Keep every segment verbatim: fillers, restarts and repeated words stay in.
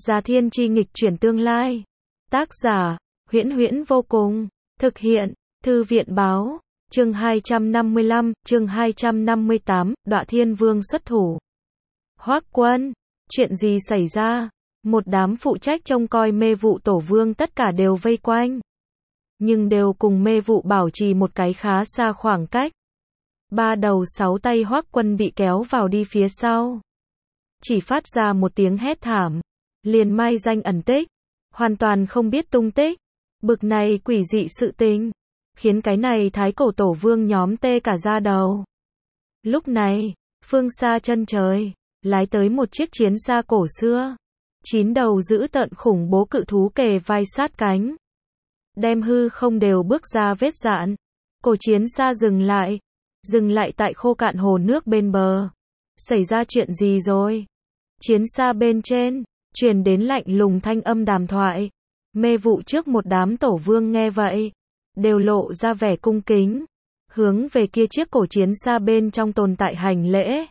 Già Thiên Chi nghịch chuyển tương lai. Tác giả, Huyễn Huyễn vô cùng. Thực hiện, Thư viện báo. Chương hai trăm năm mươi lăm, chương hai trăm năm mươi tám, Đọa Thiên Vương xuất thủ. Hoắc Quân, chuyện gì xảy ra? Một đám phụ trách trông coi mê vụ tổ vương tất cả đều vây quanh. Nhưng đều cùng mê vụ bảo trì một cái khá xa khoảng cách. Ba đầu sáu tay Hoắc Quân bị kéo vào đi phía sau. Chỉ phát ra một tiếng hét thảm. Liền mai danh ẩn tích. Hoàn toàn không biết tung tích. Bực này quỷ dị sự tình. Khiến cái này thái cổ tổ vương nhóm tê cả da đầu. Lúc này, phương xa chân trời, lái tới một chiếc chiến xa cổ xưa. Chín đầu dữ tợn khủng bố cự thú kề vai sát cánh. Đem hư không đều bước ra vết dạn. Cổ chiến xa dừng lại. Dừng lại tại khô cạn hồ nước bên bờ. Xảy ra chuyện gì rồi? Chiến xa bên trên, truyền đến lạnh lùng thanh âm đàm thoại. Mê vụ trước một đám tổ vương nghe vậy. Đều lộ ra vẻ cung kính. Hướng về kia chiếc cổ chiến xa bên trong tồn tại hành lễ.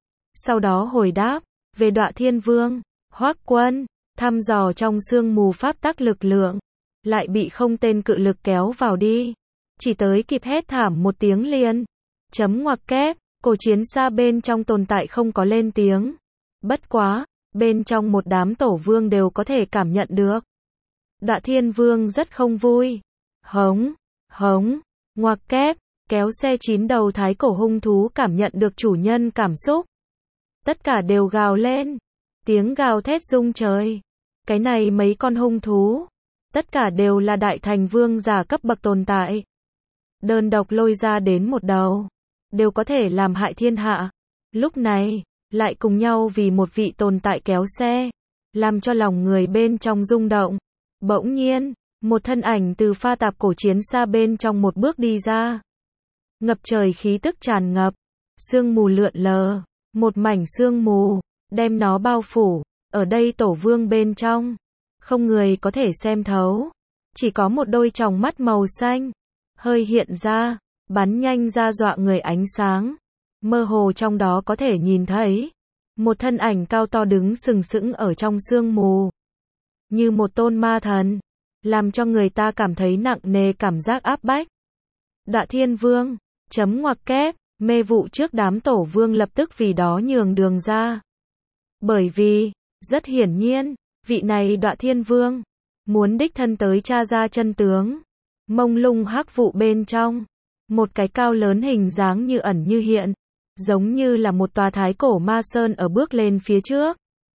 Sau đó hồi đáp, về Đọa Thiên Vương, Hoắc Quân, thăm dò trong sương mù pháp tắc lực lượng. Lại bị không tên cự lực kéo vào đi. Chỉ tới kịp hét thảm một tiếng liền. Chấm ngoặc kép, cổ chiến xa bên trong tồn tại không có lên tiếng. Bất quá, bên trong một đám tổ vương đều có thể cảm nhận được. Đọa Thiên Vương rất không vui. Hống, hống, ngoặc kép, kéo xe chín đầu thái cổ hung thú cảm nhận được chủ nhân cảm xúc. Tất cả đều gào lên. Tiếng gào thét rung trời. Cái này mấy con hung thú. Tất cả đều là đại thành vương giả cấp bậc tồn tại. Đơn độc lôi ra đến một đầu. Đều có thể làm hại thiên hạ. Lúc này, lại cùng nhau vì một vị tồn tại kéo xe. Làm cho lòng người bên trong rung động. Bỗng nhiên, một thân ảnh từ pha tạp cổ chiến xa bên trong một bước đi ra. Ngập trời khí tức tràn ngập. Sương mù lượn lờ. Một mảnh sương mù, đem nó bao phủ. Ở đây tổ vương bên trong. Không người có thể xem thấu. Chỉ có một đôi tròng mắt màu xanh. Hơi hiện ra. Bắn nhanh ra dọa người ánh sáng. Mơ hồ trong đó có thể nhìn thấy. Một thân ảnh cao to đứng sừng sững ở trong sương mù. Như một tôn ma thần. Làm cho người ta cảm thấy nặng nề cảm giác áp bách. Đọa Thiên Vương, chấm ngoặc kép, mê vụ trước đám tổ vương lập tức vì đó nhường đường ra. Bởi vì, rất hiển nhiên, vị này Đọa Thiên Vương, muốn đích thân tới tra ra chân tướng. Mông lung hắc vụ bên trong, một cái cao lớn hình dáng như ẩn như hiện, giống như là một tòa thái cổ ma sơn ở bước lên phía trước.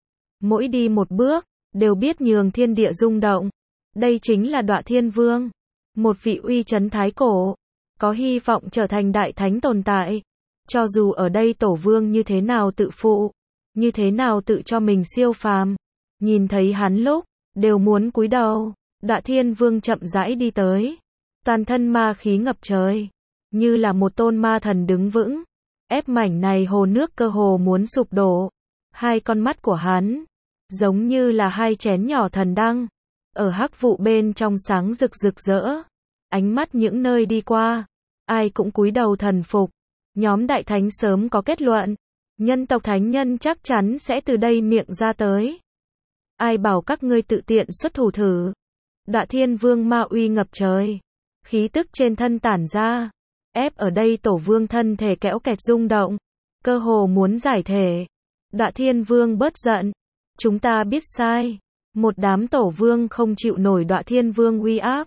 Mỗi đi một bước, đều biết nhường thiên địa rung động. Đây chính là Đọa Thiên Vương, một vị uy chấn thái cổ, có hy vọng trở thành đại thánh tồn tại. Cho dù ở đây tổ vương như thế nào tự phụ, như thế nào tự cho mình siêu phàm, nhìn thấy hắn lúc, đều muốn cúi đầu. Đọa Thiên Vương chậm rãi đi tới, toàn thân ma khí ngập trời, như là một tôn ma thần đứng vững, ép mảnh này hồ nước cơ hồ muốn sụp đổ. Hai con mắt của hắn, giống như là hai chén nhỏ thần đăng, ở hắc vụ bên trong sáng rực rực rỡ. Ánh mắt những nơi đi qua, ai cũng cúi đầu thần phục. Nhóm đại thánh sớm có kết luận, nhân tộc thánh nhân chắc chắn sẽ từ đây miệng ra tới. Ai bảo các ngươi tự tiện xuất thủ thử. Đọa Thiên Vương ma uy ngập trời, khí tức trên thân tản ra, ép ở đây tổ vương thân thể kẽo kẹt rung động, cơ hồ muốn giải thể. Đọa Thiên Vương bớt giận, chúng ta biết sai. Một đám tổ vương không chịu nổi Đọa Thiên Vương uy áp,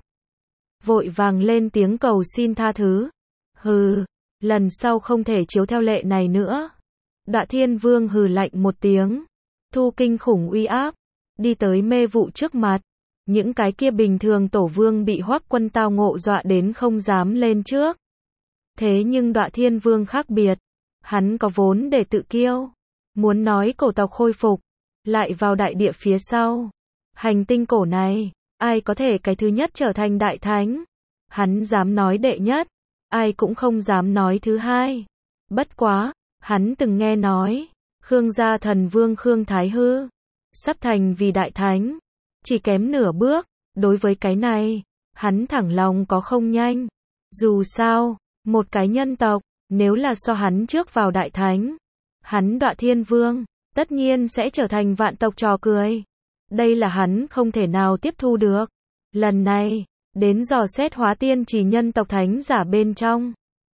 vội vàng lên tiếng cầu xin tha thứ. Hừ, lần sau không thể chiếu theo lệ này nữa. Đọa Thiên Vương hừ lạnh một tiếng, thu kinh khủng uy áp, đi tới mê vụ trước mặt. Những cái kia bình thường tổ vương bị Hoắc Quân tao ngộ dọa đến không dám lên trước. Thế nhưng Đọa Thiên Vương khác biệt, hắn có vốn để tự kiêu, muốn nói cổ tộc khôi phục, lại vào đại địa phía sau. Hành tinh cổ này, ai có thể cái thứ nhất trở thành đại thánh? Hắn dám nói đệ nhất, ai cũng không dám nói thứ hai. Bất quá, hắn từng nghe nói, Khương gia thần vương Khương Thái Hư, sắp thành vì đại thánh, chỉ kém nửa bước. Đối với cái này, hắn thẳng lòng có không nhanh. Dù sao, một cái nhân tộc, nếu là so hắn trước vào đại thánh, hắn Đọa Thiên Vương, tất nhiên sẽ trở thành vạn tộc trò cười. Đây là hắn không thể nào tiếp thu được. Lần này, đến dò xét hóa tiên chỉ nhân tộc thánh giả bên trong.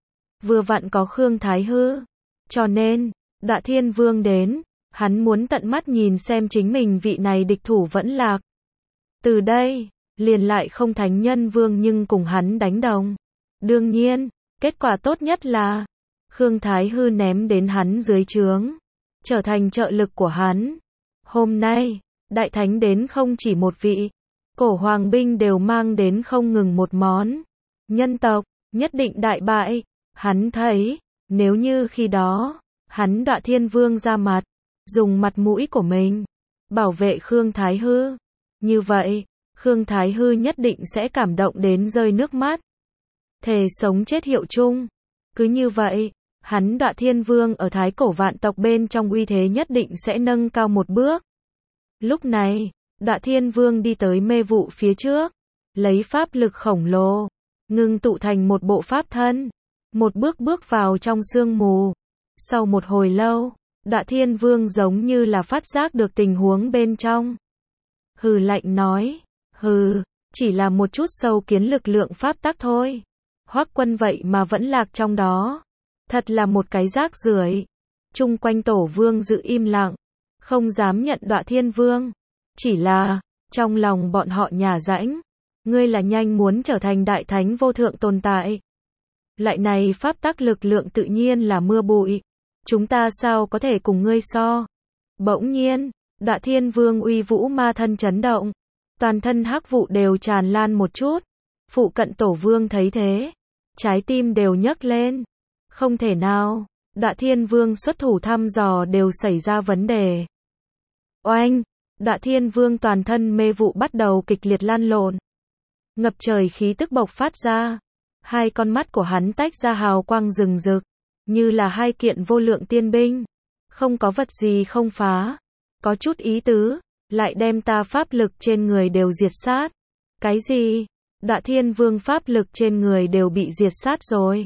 Vừa vặn có Khương Thái Hư. Cho nên, Đọa Thiên Vương đến, hắn muốn tận mắt nhìn xem chính mình vị này địch thủ vẫn lạc. Từ đây, liền lại không thánh nhân vương nhưng cùng hắn đánh đồng. Đương nhiên, kết quả tốt nhất là Khương Thái Hư ném đến hắn dưới trướng, trở thành trợ lực của hắn. Hôm nay, đại thánh đến không chỉ một vị, cổ hoàng binh đều mang đến không ngừng một món. Nhân tộc, nhất định đại bại. Hắn thấy, nếu như khi đó, hắn Đọa Thiên Vương ra mặt, dùng mặt mũi của mình, bảo vệ Khương Thái Hư. Như vậy, Khương Thái Hư nhất định sẽ cảm động đến rơi nước mắt. Thề sống chết hiệu chung. Cứ như vậy, hắn Đọa Thiên Vương ở thái cổ vạn tộc bên trong uy thế nhất định sẽ nâng cao một bước. Lúc này, Đọa Thiên Vương đi tới mê vụ phía trước, lấy pháp lực khổng lồ, ngưng tụ thành một bộ pháp thân, một bước bước vào trong sương mù. Sau một hồi lâu, Đọa Thiên Vương giống như là phát giác được tình huống bên trong. Hừ lạnh nói, hừ, chỉ là một chút sâu kiến lực lượng pháp tắc thôi. Hoắc Quân vậy mà vẫn lạc trong đó. Thật là một cái rác rưởi. Chung quanh tổ vương giữ im lặng, không dám nhận Đọa Thiên Vương. Chỉ là, trong lòng bọn họ nhả rãnh, ngươi là nhanh muốn trở thành đại thánh vô thượng tồn tại. Lại này pháp tắc lực lượng tự nhiên là mưa bụi. Chúng ta sao có thể cùng ngươi so. Bỗng nhiên, Đọa Thiên Vương uy vũ ma thân chấn động. Toàn thân hắc vụ đều tràn lan một chút. Phụ cận tổ vương thấy thế, trái tim đều nhấc lên. Không thể nào, Đọa Thiên Vương xuất thủ thăm dò đều xảy ra vấn đề. Oanh, Đọa Thiên Vương toàn thân mê vụ bắt đầu kịch liệt lan lộn. Ngập trời khí tức bộc phát ra. Hai con mắt của hắn tách ra hào quang rừng rực, như là hai kiện vô lượng tiên binh. Không có vật gì không phá. Có chút ý tứ, lại đem ta pháp lực trên người đều diệt sát. Cái gì? Đọa Thiên Vương pháp lực trên người đều bị diệt sát rồi.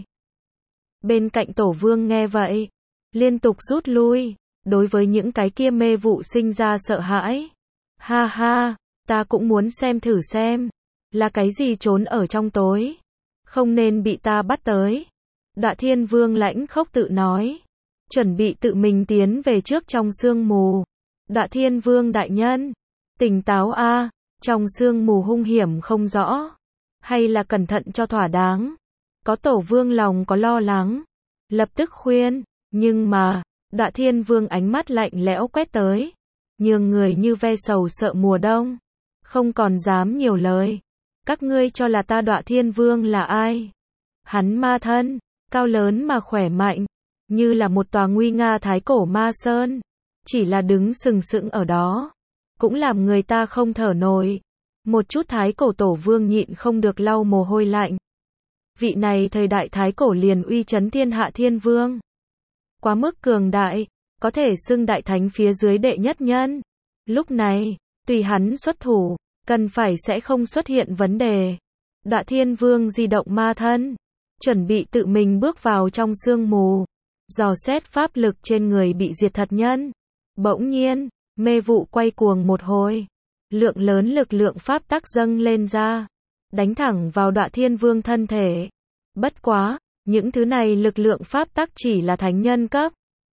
Bên cạnh tổ vương nghe vậy, liên tục rút lui, đối với những cái kia mê vụ sinh ra sợ hãi. Ha ha, ta cũng muốn xem thử xem, là cái gì trốn ở trong tối, không nên bị ta bắt tới. Đọa Thiên Vương lãnh khốc tự nói, chuẩn bị tự mình tiến về trước trong sương mù. Đọa Thiên Vương đại nhân, tỉnh táo a, trong sương mù hung hiểm không rõ, hay là cẩn thận cho thỏa đáng. Có tổ vương lòng có lo lắng, lập tức khuyên, nhưng mà, Đọa Thiên Vương ánh mắt lạnh lẽo quét tới, nhường người như ve sầu sợ mùa đông, không còn dám nhiều lời. Các ngươi cho là ta Đọa Thiên Vương là ai? Hắn ma thân, cao lớn mà khỏe mạnh, như là một tòa nguy nga thái cổ ma sơn, chỉ là đứng sừng sững ở đó, cũng làm người ta không thở nổi. Một chút thái cổ tổ vương nhịn không được lau mồ hôi lạnh. Vị này thời đại thái cổ liền uy chấn thiên hạ thiên vương. Quá mức cường đại, có thể xưng đại thánh phía dưới đệ nhất nhân. Lúc này, tùy hắn xuất thủ, cần phải sẽ không xuất hiện vấn đề. Đọa Thiên Vương di động ma thân, chuẩn bị tự mình bước vào trong sương mù, dò xét pháp lực trên người bị diệt thật nhân. Bỗng nhiên, mê vụ quay cuồng một hồi, lượng lớn lực lượng pháp tắc dâng lên ra, đánh thẳng vào Đọa Thiên Vương thân thể. Bất quá, những thứ này lực lượng pháp tắc chỉ là thánh nhân cấp,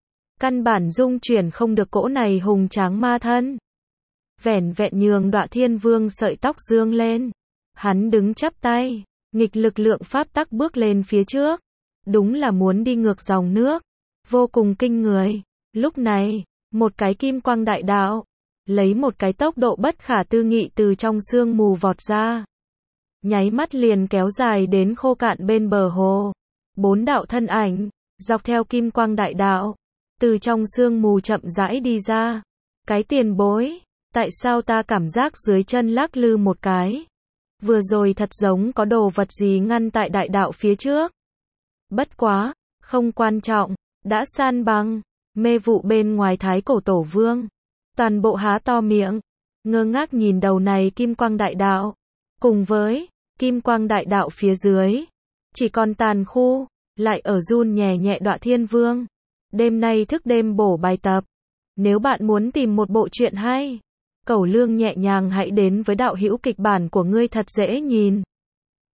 căn bản dung chuyển không được cỗ này hùng tráng ma thân. Vẻn vẹn nhường Đọa Thiên Vương sợi tóc dương lên, hắn đứng chắp tay, nghịch lực lượng pháp tắc bước lên phía trước, đúng là muốn đi ngược dòng nước, vô cùng kinh người. Lúc này, một cái kim quang đại đạo, lấy một cái tốc độ bất khả tư nghị từ trong sương mù vọt ra, nháy mắt liền kéo dài đến khô cạn bên bờ hồ. Bốn đạo thân ảnh, dọc theo kim quang đại đạo, từ trong sương mù chậm rãi đi ra. Cái tiền bối, tại sao ta cảm giác dưới chân lắc lư một cái? Vừa rồi thật giống có đồ vật gì ngăn tại đại đạo phía trước. Bất quá, không quan trọng, đã san bằng. Mê vụ bên ngoài thái cổ tổ vương, toàn bộ há to miệng, ngơ ngác nhìn đầu này kim quang đại đạo, cùng với kim quang đại đạo phía dưới, chỉ còn tàn khu, lại ở run nhẹ nhẹ Đọa Thiên Vương. Đêm nay thức đêm bổ bài tập. Nếu bạn muốn tìm một bộ truyện hay Cẩu Lương nhẹ nhàng hãy đến với đạo hữu kịch bản của ngươi thật dễ nhìn.